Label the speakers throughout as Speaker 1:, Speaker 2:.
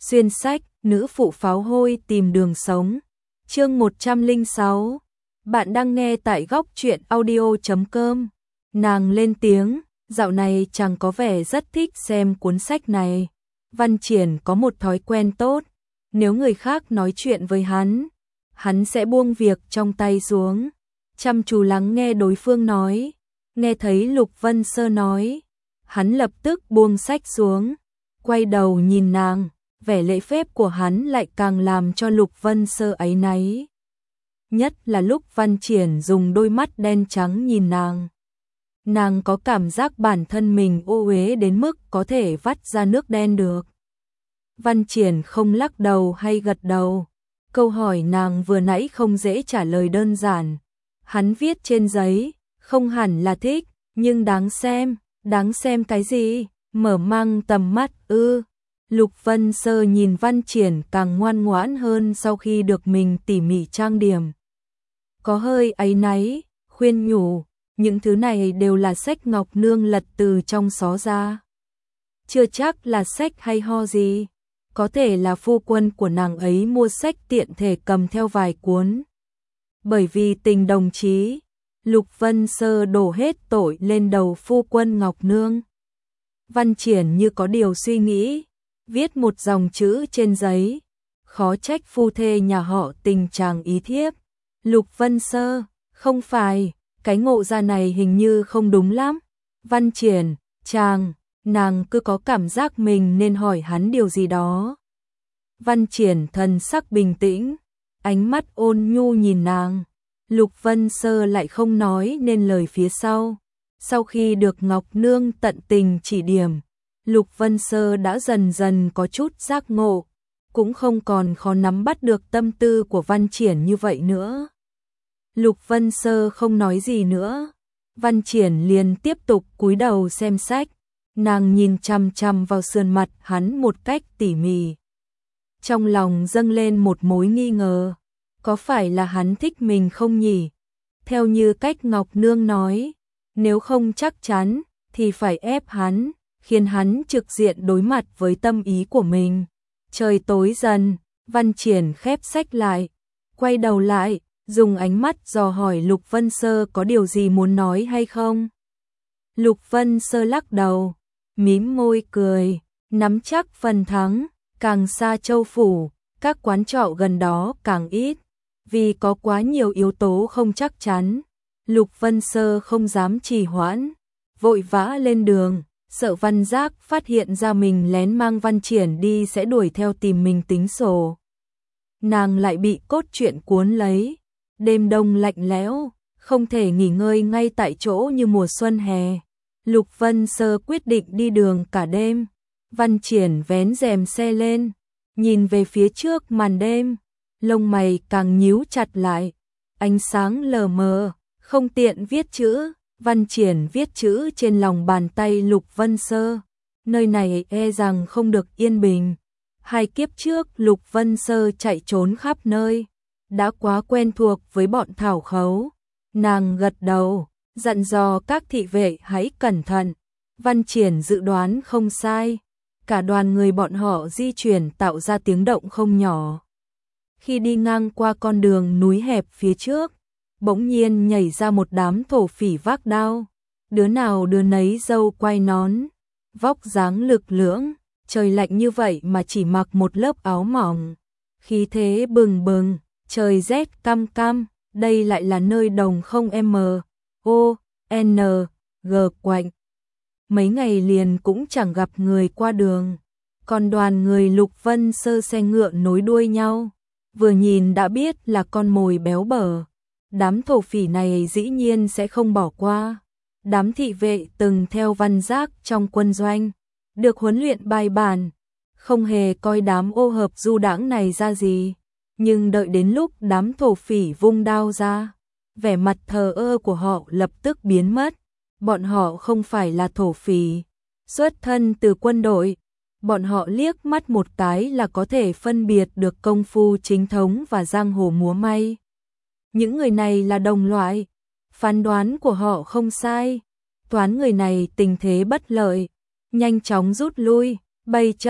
Speaker 1: Xuyên sách, nữ phụ pháo hôi tìm đường sống. Chương 106. Bạn đang nghe tại góc truyện audio.com. Nàng lên tiếng, dạo này chàng có vẻ rất thích xem cuốn sách này. Văn Triển có một thói quen tốt, nếu người khác nói chuyện với hắn sẽ buông việc trong tay xuống, chăm chú lắng nghe đối phương nói. Nghe thấy Lục Vân Sơ nói, hắn lập tức buông sách xuống, quay đầu nhìn nàng, vẻ lễ phép của hắn lại càng làm cho Lục Vân Sơ áy náy. Nhất là lúc Văn Triển dùng đôi mắt đen trắng nhìn nàng. Nàng có cảm giác bản thân mình ô uế đến mức có thể vắt ra nước đen được. Văn Triển không lắc đầu hay gật đầu. Câu hỏi nàng vừa nãy không dễ trả lời đơn giản. Hắn viết trên giấy, không hẳn là thích, nhưng đáng xem cái gì? Mở mang tầm mắt ư? Lục Vân Sơ nhìn Văn Triển càng ngoan ngoãn hơn sau khi được mình tỉ mỉ trang điểm. Có hơi áy náy, khuyên nhủ, những thứ này đều là sách Ngọc Nương lật từ trong xó ra. Chưa chắc là sách hay ho gì, có thể là phu quân của nàng ấy mua sách tiện thể cầm theo vài cuốn. Bởi vì tình đồng chí, Lục Vân Sơ đổ hết tội lên đầu phu quân Ngọc Nương. Văn Triển như có điều suy nghĩ, viết một dòng chữ trên giấy, khó trách phu thê nhà họ tình chàng ý thiếp. Lục Vân Sơ, không phải, cái ngộ ra này hình như không đúng lắm. Văn Triển, nàng cứ có cảm giác mình nên hỏi hắn điều gì đó. Văn Triển thần sắc bình tĩnh, ánh mắt ôn nhu nhìn nàng. Lục Vân Sơ lại không nói nên lời phía sau. Sau khi được Ngọc Nương tận tình chỉ điểm, Lục Vân Sơ đã dần dần có chút giác ngộ, cũng không còn khó nắm bắt được tâm tư của Văn Triển như vậy nữa. Lục Vân Sơ không nói gì nữa, Văn Triển liền tiếp tục cúi đầu xem sách. Nàng nhìn chằm chằm vào sườn mặt hắn một cách tỉ mỉ. Trong lòng dâng lên một mối nghi ngờ, có phải là hắn thích mình không nhỉ? Theo như cách Ngọc Nương nói, nếu không chắc chắn thì phải ép hắn, khiến hắn trực diện đối mặt với tâm ý của mình. Trời tối dần, Văn Triển khép sách lại, quay đầu lại, dùng ánh mắt dò hỏi Lục Vân Sơ có điều gì muốn nói hay không. Lục Vân Sơ lắc đầu, mím môi cười, nắm chắc phần thắng, càng xa châu phủ, các quán trọ gần đó càng ít, vì có quá nhiều yếu tố không chắc chắn. Lục Vân Sơ không dám trì hoãn, vội vã lên đường, sợ Văn Giác phát hiện ra mình lén mang Văn Triển đi sẽ đuổi theo tìm mình tính sổ. Nàng lại bị cốt truyện cuốn lấy, đêm đông lạnh lẽo, không thể nghỉ ngơi ngay tại chỗ như mùa xuân hè. Lục Vân Sơ quyết định đi đường cả đêm. Văn Triển vén rèm xe lên, nhìn về phía trước màn đêm, lông mày càng nhíu chặt lại, ánh sáng lờ mờ, không tiện viết chữ. Văn Triển viết chữ trên lòng bàn tay Lục Vân Sơ, nơi này e rằng không được yên bình. Hai kiếp trước Lục Vân Sơ chạy trốn khắp nơi, đã quá quen thuộc với bọn thảo khấu. Nàng gật đầu, dặn dò các thị vệ hãy cẩn thận. Văn Triển dự đoán không sai, cả đoàn người bọn họ di chuyển tạo ra tiếng động không nhỏ. Khi đi ngang qua con đường núi hẹp phía trước, bỗng nhiên nhảy ra một đám thổ phỉ vác đao, đứa nào đứa nấy râu quai nón, vóc dáng lực lưỡng, trời lạnh như vậy mà chỉ mặc một lớp áo mỏng, khí thế bừng bừng, trời rét căm căm. Đây lại là nơi đồng không M.O.N.G quạnh. Mấy ngày liền cũng chẳng gặp người qua đường, còn đoàn người Lục Vân Sơ xe ngựa nối đuôi nhau, vừa nhìn đã biết là con mồi béo bở. Đám thổ phỉ này dĩ nhiên sẽ không bỏ qua. Đám thị vệ từng theo Văn Giác trong quân doanh, được huấn luyện bài bản, không hề coi đám ô hợp du đãng này ra gì. Nhưng đợi đến lúc đám thổ phỉ vung đao ra, vẻ mặt thờ ơ của họ lập tức biến mất. Bọn họ không phải là thổ phỉ, xuất thân từ quân đội. Bọn họ liếc mắt một cái là có thể phân biệt được công phu chính thống và giang hồ múa may. Những người này là đồng loại, phán đoán của họ không sai. Toán người này tình thế bất lợi, nhanh chóng rút lui, bày trận,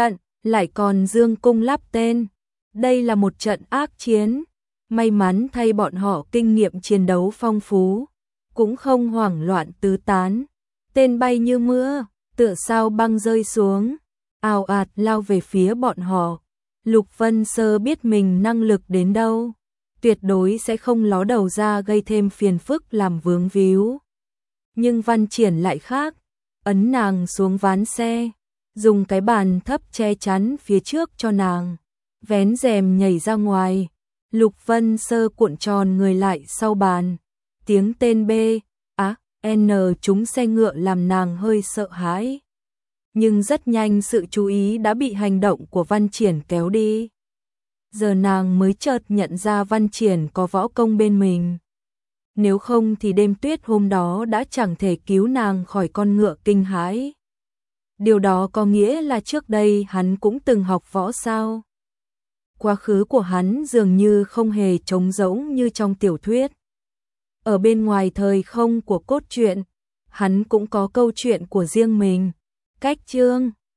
Speaker 1: lại còn dương cung lắp tên. Đây là một trận ác chiến, may mắn thay bọn họ kinh nghiệm chiến đấu phong phú, cũng không hoảng loạn tứ tán. Tên bay như mưa, tựa sao băng rơi xuống, ào ạt lao về phía bọn họ. Lục Vân Sơ biết mình năng lực đến đâu, tuyệt đối sẽ không ló đầu ra gây thêm phiền phức làm vướng víu. Nhưng Văn Triển lại khác, ấn nàng xuống ván xe, dùng cái bàn thấp che chắn phía trước cho nàng, vén rèm nhảy ra ngoài. Lục Vân Sơ cuộn tròn người lại sau bàn, tiếng tên B, A, N trúng xe ngựa làm nàng hơi sợ hãi. Nhưng rất nhanh sự chú ý đã bị hành động của Văn Triển kéo đi. Giờ nàng mới chợt nhận ra Văn Triển có võ công bên mình. Nếu không thì đêm tuyết hôm đó đã chẳng thể cứu nàng khỏi con ngựa kinh hãi. Điều đó có nghĩa là trước đây hắn cũng từng học võ sao? Quá khứ của hắn dường như không hề trống rỗng như trong tiểu thuyết. Ở bên ngoài thời không của cốt truyện, hắn cũng có câu chuyện của riêng mình. Cách chương